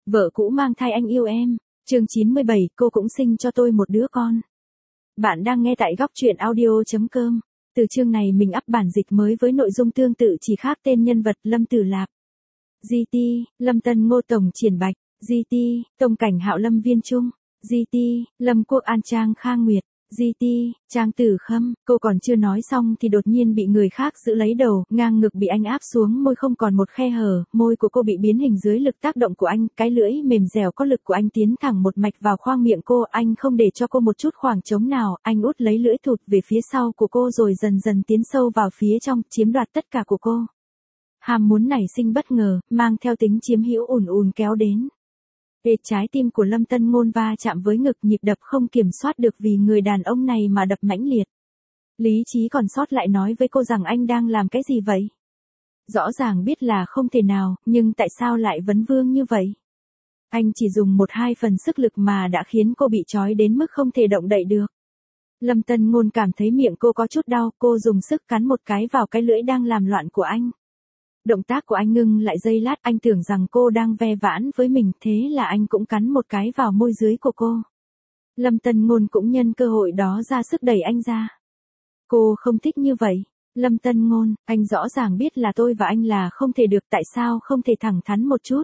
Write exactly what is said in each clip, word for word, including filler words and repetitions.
Vợ cũ mang thai anh yêu em. Chương chín mươi bảy, cô cũng sinh cho tôi một đứa con. Bạn đang nghe tại góc truyện audio.com. Từ chương này mình up bản dịch mới với nội dung tương tự chỉ khác tên nhân vật Lâm Tử Lạp. giê tê, Lâm Tân Ngô Tổng Triển Bạch. giê tê, Tông Cảnh Hạo Lâm Viên Trung. giê tê, Lâm Quốc An Trang Khang Nguyệt. giê tê, Trang Tử Khâm. Cô còn chưa nói xong thì đột nhiên bị người khác giữ lấy đầu, ngang ngực bị anh áp xuống, môi không còn một khe hở, môi của cô bị biến hình dưới lực tác động của anh, cái lưỡi mềm dẻo có lực của anh tiến thẳng một mạch vào khoang miệng cô, anh không để cho cô một chút khoảng trống nào, anh út lấy lưỡi thụt về phía sau của cô rồi dần dần tiến sâu vào phía trong, chiếm đoạt tất cả của cô. Ham muốn nảy sinh bất ngờ, mang theo tính chiếm hữu ùn ùn kéo đến. Ê, trái tim của Lâm Tân Ngôn va chạm với ngực, nhịp đập không kiểm soát được vì người đàn ông này mà đập mãnh liệt. Lý trí còn sót lại nói với cô rằng anh đang làm cái gì vậy? Rõ ràng biết là không thể nào, nhưng tại sao lại vấn vương như vậy? Anh chỉ dùng một hai phần sức lực mà đã khiến cô bị trói đến mức không thể động đậy được. Lâm Tân Ngôn cảm thấy miệng cô có chút đau, cô dùng sức cắn một cái vào cái lưỡi đang làm loạn của anh. Động tác của anh ngưng lại giây lát, anh tưởng rằng cô đang ve vãn với mình, thế là anh cũng cắn một cái vào môi dưới của cô. Lâm Tân Ngôn cũng nhân cơ hội đó ra sức đẩy anh ra. Cô không thích như vậy. Lâm Tân Ngôn, anh rõ ràng biết là tôi và anh là không thể được, tại sao không thể thẳng thắn một chút?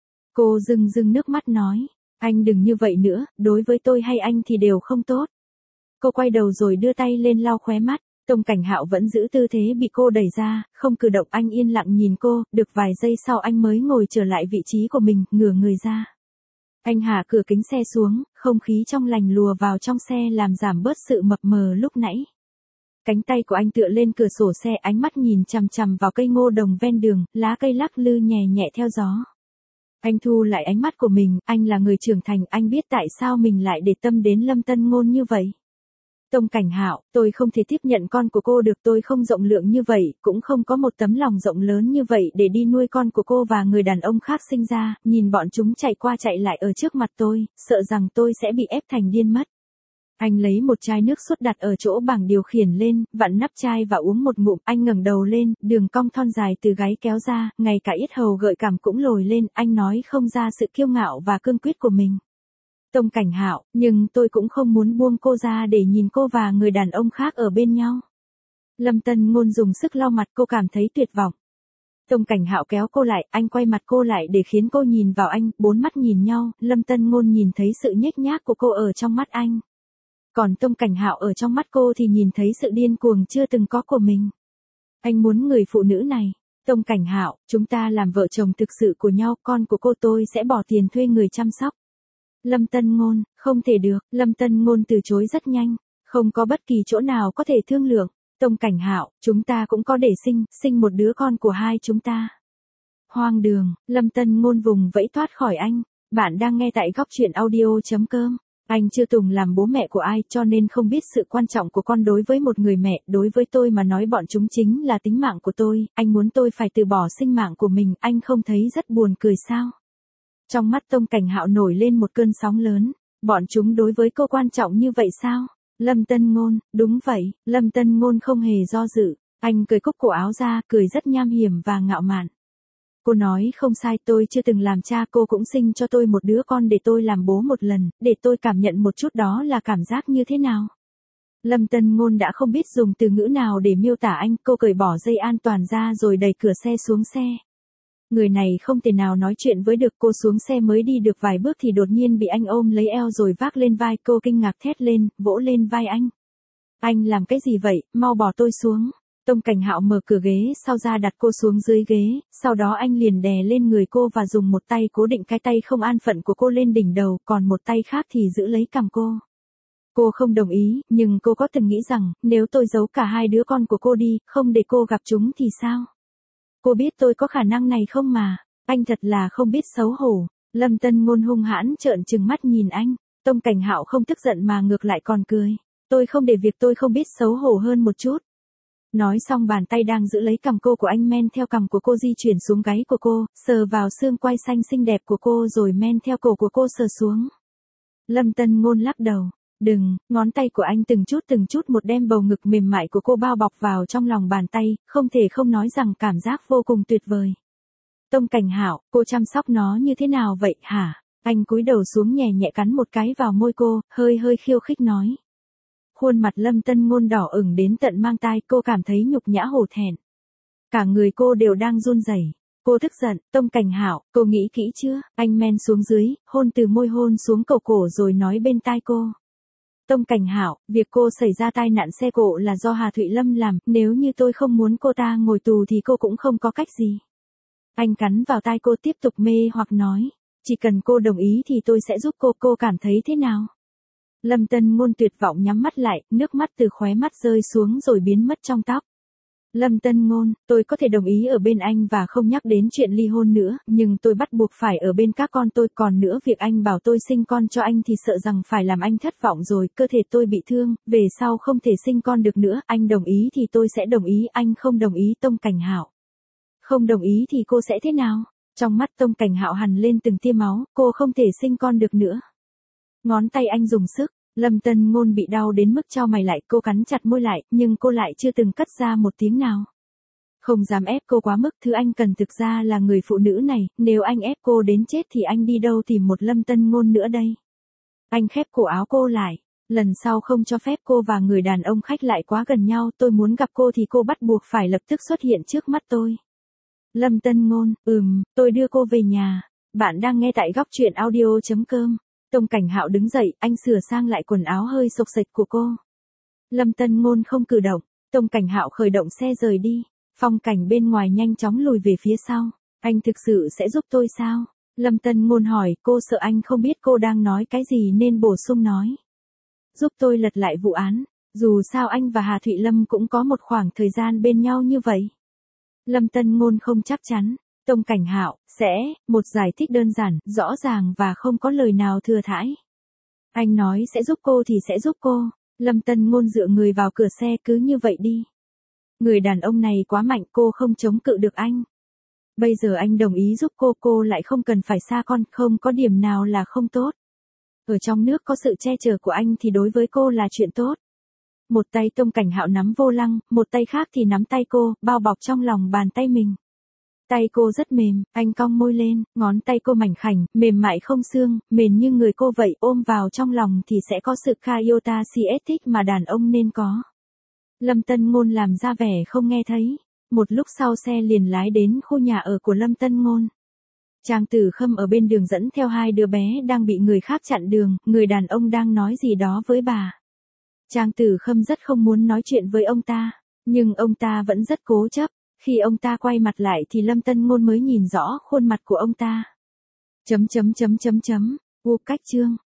Cô rưng rưng nước mắt nói, anh đừng như vậy nữa, đối với tôi hay anh thì đều không tốt. Cô quay đầu rồi đưa tay lên lau khóe mắt. Tông Cảnh Hạo vẫn giữ tư thế bị cô đẩy ra, không cử động, anh yên lặng nhìn cô, được vài giây sau anh mới ngồi trở lại vị trí của mình, ngửa người ra. Anh hạ cửa kính xe xuống, không khí trong lành lùa vào trong xe làm giảm bớt sự mập mờ lúc nãy. Cánh tay của anh tựa lên cửa sổ xe, ánh mắt nhìn chằm chằm vào cây ngô đồng ven đường, lá cây lắc lư nhẹ nhẹ theo gió. Anh thu lại ánh mắt của mình, anh là người trưởng thành, anh biết tại sao mình lại để tâm đến Lâm Tân Ngôn như vậy. Tông Cảnh Hạo, tôi không thể tiếp nhận con của cô được, tôi không rộng lượng như vậy, cũng không có một tấm lòng rộng lớn như vậy để đi nuôi con của cô và người đàn ông khác sinh ra, nhìn bọn chúng chạy qua chạy lại ở trước mặt tôi, sợ rằng tôi sẽ bị ép thành điên mất. Anh lấy một chai nước sốt đặt ở chỗ bảng điều khiển lên, vặn nắp chai và uống một ngụm, anh ngẩng đầu lên, đường cong thon dài từ gáy kéo ra, ngay cả yết hầu gợi cảm cũng lồi lên, anh nói không ra sự kiêu ngạo và cương quyết của mình. Tông Cảnh Hạo, nhưng tôi cũng không muốn buông cô ra để nhìn cô và người đàn ông khác ở bên nhau. Lâm Tân Ngôn dùng sức lau mặt, cô cảm thấy tuyệt vọng. Tông Cảnh Hạo kéo cô lại, anh quay mặt cô lại để khiến cô nhìn vào anh, bốn mắt nhìn nhau, Lâm Tân Ngôn nhìn thấy sự nhếch nhác của cô ở trong mắt anh. Còn Tông Cảnh Hạo ở trong mắt cô thì nhìn thấy sự điên cuồng chưa từng có của mình. Anh muốn người phụ nữ này. Tông Cảnh Hạo, chúng ta làm vợ chồng thực sự của nhau, con của cô tôi sẽ bỏ tiền thuê người chăm sóc. Lâm Tân Ngôn, không thể được, Lâm Tân Ngôn từ chối rất nhanh, không có bất kỳ chỗ nào có thể thương lượng. Tông Cảnh Hạo, chúng ta cũng có để sinh, sinh một đứa con của hai chúng ta. Hoang đường, Lâm Tân Ngôn vùng vẫy thoát khỏi anh. Bạn đang nghe tại góc truyện audio.com. Anh chưa từng làm bố mẹ của ai cho nên không biết sự quan trọng của con đối với một người mẹ, đối với tôi mà nói bọn chúng chính là tính mạng của tôi, anh muốn tôi phải từ bỏ sinh mạng của mình, anh không thấy rất buồn cười sao? Trong mắt Tông Cảnh Hạo nổi lên một cơn sóng lớn, bọn chúng đối với cô quan trọng như vậy sao? Lâm Tân Ngôn, đúng vậy, Lâm Tân Ngôn không hề do dự, anh cởi cúc cổ áo ra, cười rất nham hiểm và ngạo mạn. Cô nói không sai, tôi chưa từng làm cha, cô cũng sinh cho tôi một đứa con để tôi làm bố một lần, để tôi cảm nhận một chút đó là cảm giác như thế nào. Lâm Tân Ngôn đã không biết dùng từ ngữ nào để miêu tả anh, cô cởi bỏ dây an toàn ra rồi đẩy cửa xe xuống xe. Người này không thể nào nói chuyện với được, cô xuống xe mới đi được vài bước thì đột nhiên bị anh ôm lấy eo rồi vác lên vai, cô kinh ngạc thét lên, vỗ lên vai anh. Anh làm cái gì vậy, mau bỏ tôi xuống. Tông Cảnh Hạo mở cửa ghế sau ra đặt cô xuống dưới ghế, sau đó anh liền đè lên người cô và dùng một tay cố định cái tay không an phận của cô lên đỉnh đầu, còn một tay khác thì giữ lấy cằm cô. Cô không đồng ý, nhưng cô có từng nghĩ rằng, nếu tôi giấu cả hai đứa con của cô đi, không để cô gặp chúng thì sao? Cô biết tôi có khả năng này không mà, anh thật là không biết xấu hổ. Lâm Tân Ngôn hung hãn trợn trừng mắt nhìn anh, Tông Cảnh Hạo không tức giận mà ngược lại còn cười. Tôi không để việc tôi không biết xấu hổ hơn một chút. Nói xong bàn tay đang giữ lấy cằm cô của anh men theo cằm của cô di chuyển xuống gáy của cô, sờ vào xương quai xanh xinh đẹp của cô rồi men theo cổ của cô sờ xuống. Lâm Tân Ngôn lắc đầu. Đừng, ngón tay của anh từng chút từng chút một đem bầu ngực mềm mại của cô bao bọc vào trong lòng bàn tay, không thể không nói rằng cảm giác vô cùng tuyệt vời. Tông Cảnh Hạo, cô chăm sóc nó như thế nào vậy hả? Anh cúi đầu xuống nhẹ nhẹ cắn một cái vào môi cô, hơi hơi khiêu khích nói. Khuôn mặt Lâm Tân Ngôn đỏ ửng đến tận mang tai, cô cảm thấy nhục nhã hổ thẹn. Cả người cô đều đang run rẩy. Cô tức giận, Tông Cảnh Hạo, cô nghĩ kỹ chưa? Anh men xuống dưới, hôn từ môi hôn xuống cầu cổ rồi nói bên tai cô. Tông Cảnh Hạo, việc cô xảy ra tai nạn xe cộ là do Hà Thụy Lâm làm, nếu như tôi không muốn cô ta ngồi tù thì cô cũng không có cách gì. Anh cắn vào tai cô tiếp tục mê hoặc nói, chỉ cần cô đồng ý thì tôi sẽ giúp cô, cô cảm thấy thế nào? Lâm Tân Ngôn tuyệt vọng nhắm mắt lại, nước mắt từ khóe mắt rơi xuống rồi biến mất trong tóc. Lâm Tân Ngôn, tôi có thể đồng ý ở bên anh và không nhắc đến chuyện ly hôn nữa, nhưng tôi bắt buộc phải ở bên các con tôi, còn nữa việc anh bảo tôi sinh con cho anh thì sợ rằng phải làm anh thất vọng rồi, cơ thể tôi bị thương, về sau không thể sinh con được nữa, anh đồng ý thì tôi sẽ đồng ý, anh không đồng ý. Tông Cảnh Hạo. Không đồng ý thì cô sẽ thế nào? Trong mắt Tông Cảnh Hạo hằn lên từng tia máu, cô không thể sinh con được nữa. Ngón tay anh dùng sức. Lâm Tân Ngôn bị đau đến mức chau mày lại, cô cắn chặt môi lại, nhưng cô lại chưa từng cất ra một tiếng nào. Không dám ép cô quá mức, thứ anh cần thực ra là người phụ nữ này, nếu anh ép cô đến chết thì anh đi đâu tìm một Lâm Tân Ngôn nữa đây. Anh khép cổ áo cô lại, lần sau không cho phép cô và người đàn ông khách lại quá gần nhau, tôi muốn gặp cô thì cô bắt buộc phải lập tức xuất hiện trước mắt tôi. Lâm Tân Ngôn, ừm, tôi đưa cô về nhà. Bạn đang nghe tại góc truyện audio chấm com. Tông Cảnh Hạo đứng dậy, anh sửa sang lại quần áo hơi xộc xệch của cô. Lâm Tân Ngôn không cử động, Tông Cảnh Hạo khởi động xe rời đi. Phong cảnh bên ngoài nhanh chóng lùi về phía sau. Anh thực sự sẽ giúp tôi sao? Lâm Tân Ngôn hỏi, cô sợ anh không biết cô đang nói cái gì nên bổ sung nói. Giúp tôi lật lại vụ án, dù sao anh và Hà Thụy Lâm cũng có một khoảng thời gian bên nhau như vậy. Lâm Tân Ngôn không chắc chắn. Tông Cảnh Hạo, sẽ, một giải thích đơn giản, rõ ràng và không có lời nào thừa thãi. Anh nói sẽ giúp cô thì sẽ giúp cô. Lâm Tân Ngôn dựa người vào cửa xe, cứ như vậy đi. Người đàn ông này quá mạnh, cô không chống cự được anh. Bây giờ anh đồng ý giúp cô, cô lại không cần phải xa con, không có điểm nào là không tốt. Ở trong nước có sự che chở của anh thì đối với cô là chuyện tốt. Một tay Tông Cảnh Hạo nắm vô lăng, một tay khác thì nắm tay cô, bao bọc trong lòng bàn tay mình. Tay cô rất mềm, anh cong môi lên, ngón tay cô mảnh khảnh, mềm mại không xương, mềm như người cô vậy, ôm vào trong lòng thì sẽ có sự Kayota Siethic mà đàn ông nên có. Lâm Tân Ngôn làm ra vẻ không nghe thấy. Một lúc sau xe liền lái đến khu nhà ở của Lâm Tân Ngôn. Trang Tử Khâm ở bên đường dẫn theo hai đứa bé đang bị người khác chặn đường, người đàn ông đang nói gì đó với bà. Trang Tử Khâm rất không muốn nói chuyện với ông ta, nhưng ông ta vẫn rất cố chấp. Khi ông ta quay mặt lại thì Lâm Tân Ngôn mới nhìn rõ khuôn mặt của ông ta. Chấm chấm chấm chấm chấm, u cách chương.